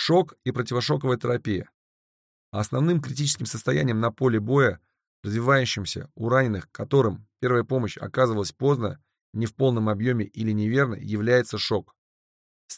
Шок и противошоковая терапия. Основным критическим состоянием на поле боя, развивающимся у раненых, которым первая помощь оказывалась поздно, не в полном объеме или неверно, является шок. С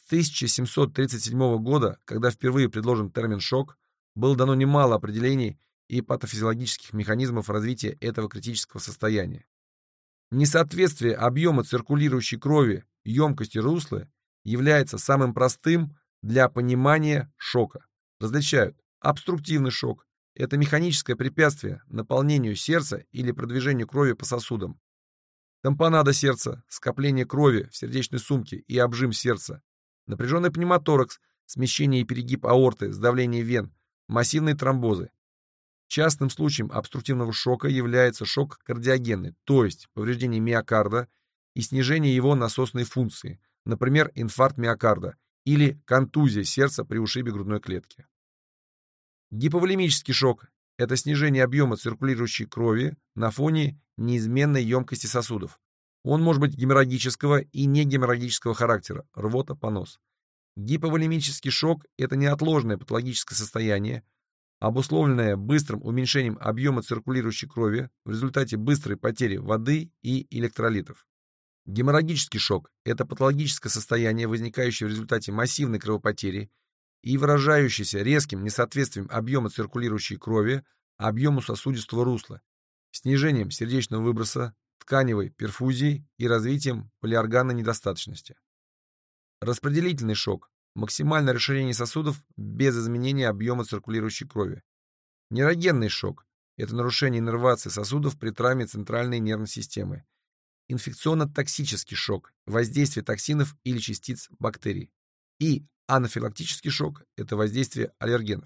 1737 года, когда впервые предложен термин «шок», было дано немало определений и патофизиологических механизмов развития этого критического состояния. Несоответствие объема циркулирующей крови емкости русла является самым простым для понимания шока. Различают обструктивный шок – это механическое препятствие наполнению сердца или продвижению крови по сосудам. Тампонада сердца – скопление крови в сердечной сумке и обжим сердца. Напряженный пневмоторакс – смещение и перегиб аорты, сдавление вен, массивные тромбозы. Частным случаем обструктивного шока является шок кардиогенный, то есть повреждение миокарда и снижение его насосной функции, например, инфаркт миокарда или контузия сердца при ушибе грудной клетки. Гиповолемический шок – это снижение объема циркулирующей крови на фоне неизменной емкости сосудов. Он может быть геморрагического и негеморрагического характера, рвота, понос. Гиповолемический шок – это неотложное патологическое состояние, обусловленное быстрым уменьшением объема циркулирующей крови в результате быстрой потери воды и электролитов. Геморрагический шок – это патологическое состояние, возникающее в результате массивной кровопотери и выражающееся резким несоответствием объема циркулирующей крови объему сосудистого русла, снижением сердечного выброса, тканевой перфузией и развитием полиорганной недостаточности. Распределительный шок – максимальное расширение сосудов без изменения объема циркулирующей крови. Нейрогенный шок – это нарушение иннервации сосудов при травме центральной нервной системы. Инфекционно-токсический шок – воздействие токсинов или частиц бактерий. И анафилактический шок – это воздействие аллергенов.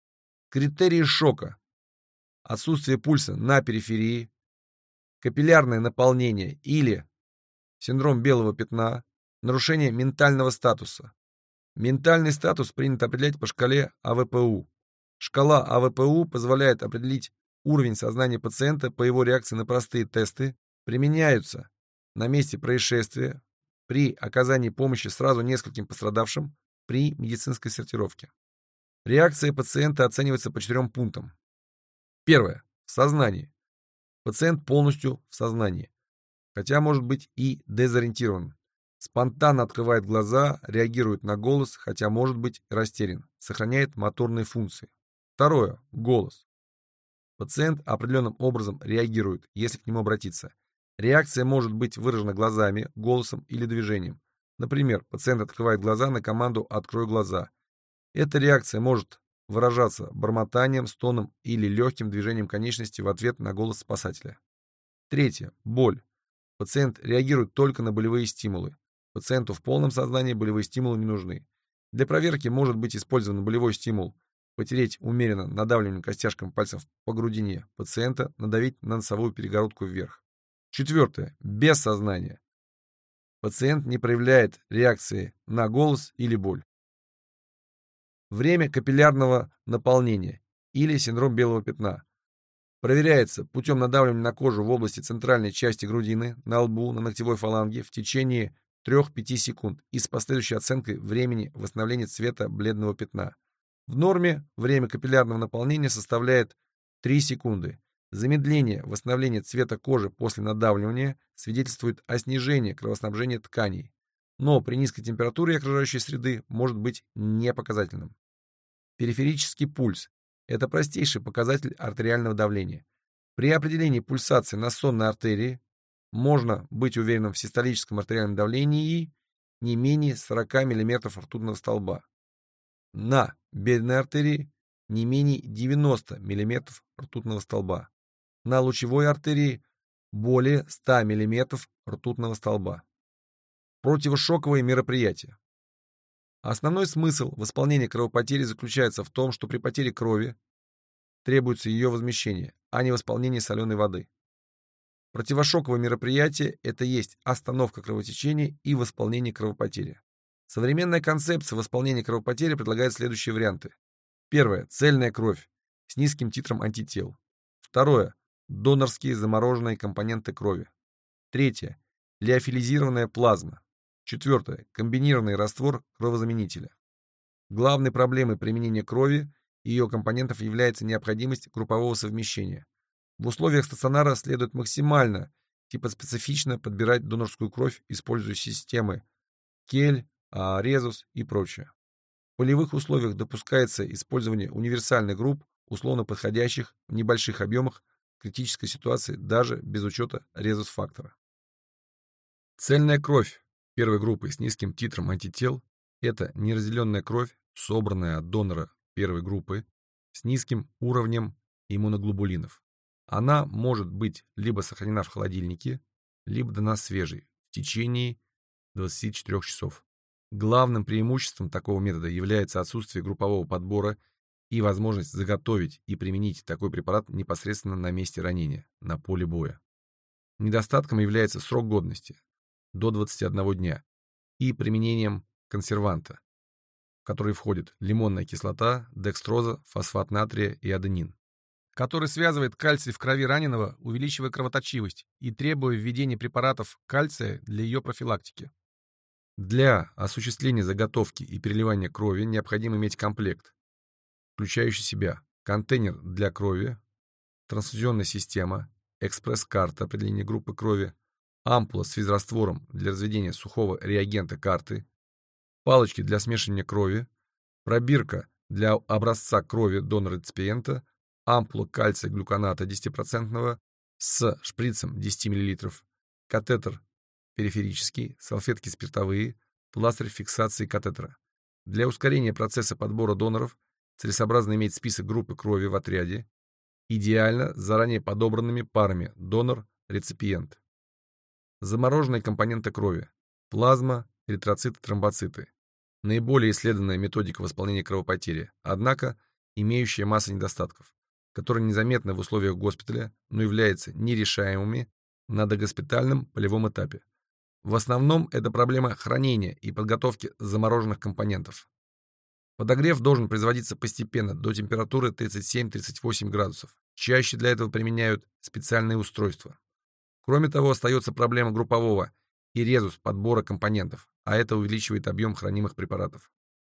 Критерии шока: отсутствие пульса на периферии, капиллярное наполнение или синдром белого пятна, нарушение ментального статуса. Ментальный статус принято определять по шкале АВПУ. Шкала АВПУ позволяет определить уровень сознания пациента по его реакции на простые тесты, применяются на месте происшествия, при оказании помощи сразу нескольким пострадавшим, при медицинской сортировке. Реакция пациента оценивается по 4 пунктам. Первое. В сознании. Пациент полностью в сознании, хотя может быть и дезориентирован. Спонтанно открывает глаза, реагирует на голос, хотя может быть растерян, сохраняет моторные функции. Второе. Голос. Пациент определенным образом реагирует, если к нему обратиться. Реакция может быть выражена глазами, голосом или движением. Например, пациент открывает глаза на команду «открой глаза». Эта реакция может выражаться бормотанием, стоном или легким движением конечности в ответ на голос спасателя. Третье. Боль. Пациент реагирует только на болевые стимулы. Пациенту в полном сознании болевые стимулы не нужны. Для проверки может быть использован болевой стимул: потереть умеренно надавливанием костяшками пальцев по грудине пациента, надавить на носовую перегородку вверх. Четвертое. Без сознания. Пациент не проявляет реакции на голос или боль. Время капиллярного наполнения или синдром белого пятна проверяется путем надавливания на кожу в области центральной части грудины, на лбу, на ногтевой фаланге в течение 3-5 секунд и с последующей оценкой времени восстановления цвета бледного пятна. В норме время капиллярного наполнения составляет 3 секунды. Замедление восстановления цвета кожи после надавливания свидетельствует о снижении кровоснабжения тканей, но при низкой температуре окружающей среды может быть непоказательным. Периферический пульс – это простейший показатель артериального давления. При определении пульсации на сонной артерии можно быть уверенным в систолическом артериальном давлении не менее 40 мм ртутного столба. На бедренной артерии не менее 90 мм ртутного столба. На лучевой артерии более 100 мм ртутного столба. Противошоковые мероприятия. Основной смысл восполнения кровопотери заключается в том, что при потере крови требуется ее возмещение, а не восполнение соленой воды. Противошоковые мероприятия – это есть остановка кровотечения и восполнение кровопотери. Современная концепция восполнения кровопотери предлагает следующие варианты. Первое. Цельная кровь с низким титром антител. Второе. Донорские замороженные компоненты крови. Третье. Лиофилизированная плазма. Четвертое. Комбинированный раствор кровозаменителя. Главной проблемой применения крови и ее компонентов является необходимость группового совмещения. В условиях стационара следует максимально типоспецифично подбирать донорскую кровь, используя системы Кель, Резус и прочее. В полевых условиях допускается использование универсальных групп, условно подходящих в небольших объемах в критической ситуации даже без учета резус-фактора. Цельная кровь первой группы с низким титром антител – это неразделенная кровь, собранная от донора первой группы с низким уровнем иммуноглобулинов. Она может быть либо сохранена в холодильнике, либо дана свежей в течение 24 часов. Главным преимуществом такого метода является отсутствие группового подбора и возможность заготовить и применить такой препарат непосредственно на месте ранения, на поле боя. Недостатком является срок годности до 21 дня и применением консерванта, в который входит лимонная кислота, декстроза, фосфат натрия и аденин, который связывает кальций в крови раненого, увеличивая кровоточивость и требуя введения препаратов кальция для ее профилактики. Для осуществления заготовки и переливания крови необходимо иметь комплект, включающий в себя контейнер для крови, трансфузионная система, экспресс-карта определения группы крови, ампула с физраствором для разведения сухого реагента карты, палочки для смешивания крови, пробирка для образца крови донора-реципиента, ампула кальция глюконата 10% с шприцем 10 мл, катетер периферический, салфетки спиртовые, пластырь фиксации катетера. Для ускорения процесса подбора доноров целесообразно иметь список группы крови в отряде, идеально с заранее подобранными парами донор-реципиент. Замороженные компоненты крови. Плазма, эритроциты, тромбоциты. Наиболее исследованная методика восполнения кровопотери, однако имеющая массу недостатков, которые незаметны в условиях госпиталя, но являются нерешаемыми на догоспитальном полевом этапе. В основном это проблема хранения и подготовки замороженных компонентов. Подогрев должен производиться постепенно до температуры 37-38 градусов. Чаще для этого применяют специальные устройства. Кроме того, остается проблема группового и резус подбора компонентов, а это увеличивает объем хранимых препаратов.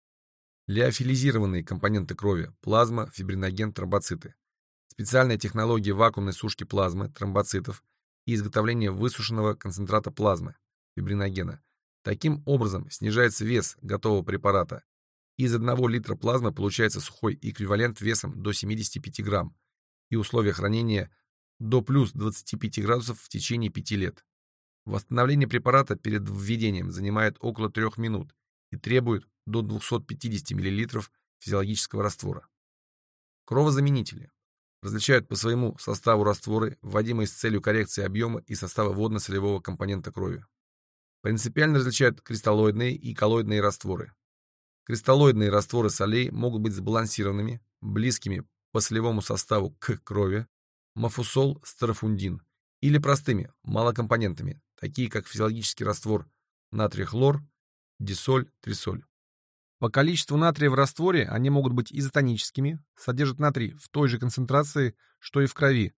Лиофилизированные компоненты крови, плазма, фибриноген, тромбоциты. Специальная технология вакуумной сушки плазмы, тромбоцитов и изготовления высушенного концентрата плазмы, фибриногена. Таким образом снижается вес готового препарата. Из 1 литра плазмы получается сухой эквивалент весом до 75 грамм и условия хранения до плюс 25 градусов в течение 5 лет. Восстановление препарата перед введением занимает около 3 минут и требует до 250 мл физиологического раствора. Кровозаменители различают по своему составу растворы, вводимые с целью коррекции объема и состава водно-солевого компонента крови. Принципиально различают кристаллоидные и коллоидные растворы. Кристаллоидные растворы солей могут быть сбалансированными, близкими по солевому составу к крови, мафусол, старофундин, или простыми, малокомпонентами, такие как физиологический раствор натрий-хлор, дисоль, трисоль. По количеству натрия в растворе они могут быть изотоническими, содержат натрий в той же концентрации, что и в крови,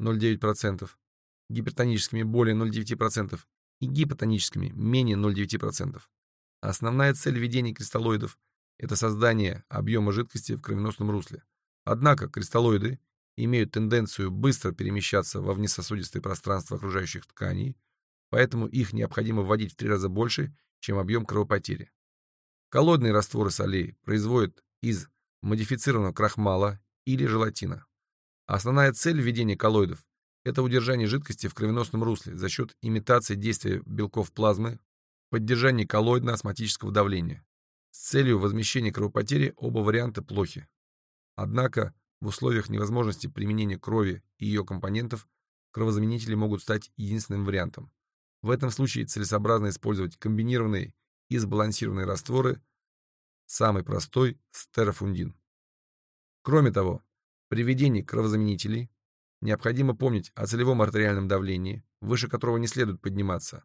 0,9%, гипертоническими более 0,9% и гипотоническими менее 0,9%. Основная цель введения кристаллоидов – это создание объема жидкости в кровеносном русле. Однако кристаллоиды имеют тенденцию быстро перемещаться во внесосудистое пространство окружающих тканей, поэтому их необходимо вводить в 3 раза больше, чем объем кровопотери. Коллоидные растворы солей производят из модифицированного крахмала или желатина. Основная цель введения коллоидов – это удержание жидкости в кровеносном русле за счет имитации действия белков плазмы, поддержание коллоидно-осмотического давления. С целью возмещения кровопотери оба варианта плохи. Однако в условиях невозможности применения крови и ее компонентов кровозаменители могут стать единственным вариантом. В этом случае целесообразно использовать комбинированные и сбалансированные растворы, самый простой – старофундин. Кроме того, при введении кровозаменителей необходимо помнить о целевом артериальном давлении, выше которого не следует подниматься,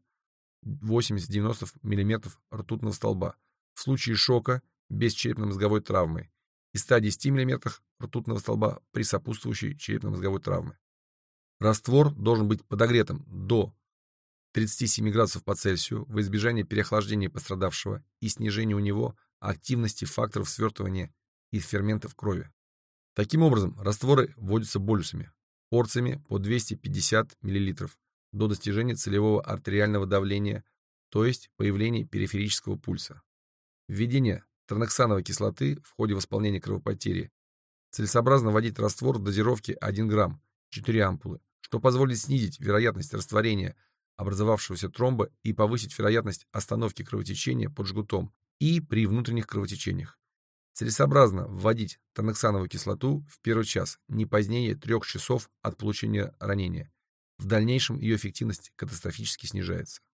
80-90 мм ртутного столба, в случае шока без черепно-мозговой травмы и 110 мм ртутного столба при сопутствующей черепно-мозговой травме. Раствор должен быть подогретым до 37 градусов по Цельсию во избежание переохлаждения пострадавшего и снижения у него активности факторов свертывания и ферментов крови. Таким образом, растворы вводятся болюсами, порциями по 250 мл до достижения целевого артериального давления, то есть появления периферического пульса. Введение транексановой кислоты в ходе восполнения кровопотери целесообразно вводить раствор в дозировке 1 грамм, 4 ампулы, что позволит снизить вероятность растворения образовавшегося тромба и повысить вероятность остановки кровотечения под жгутом и при внутренних кровотечениях. Целесообразно вводить транексановую кислоту в первый час, не позднее 3 часов от получения ранения. В дальнейшем ее эффективность катастрофически снижается.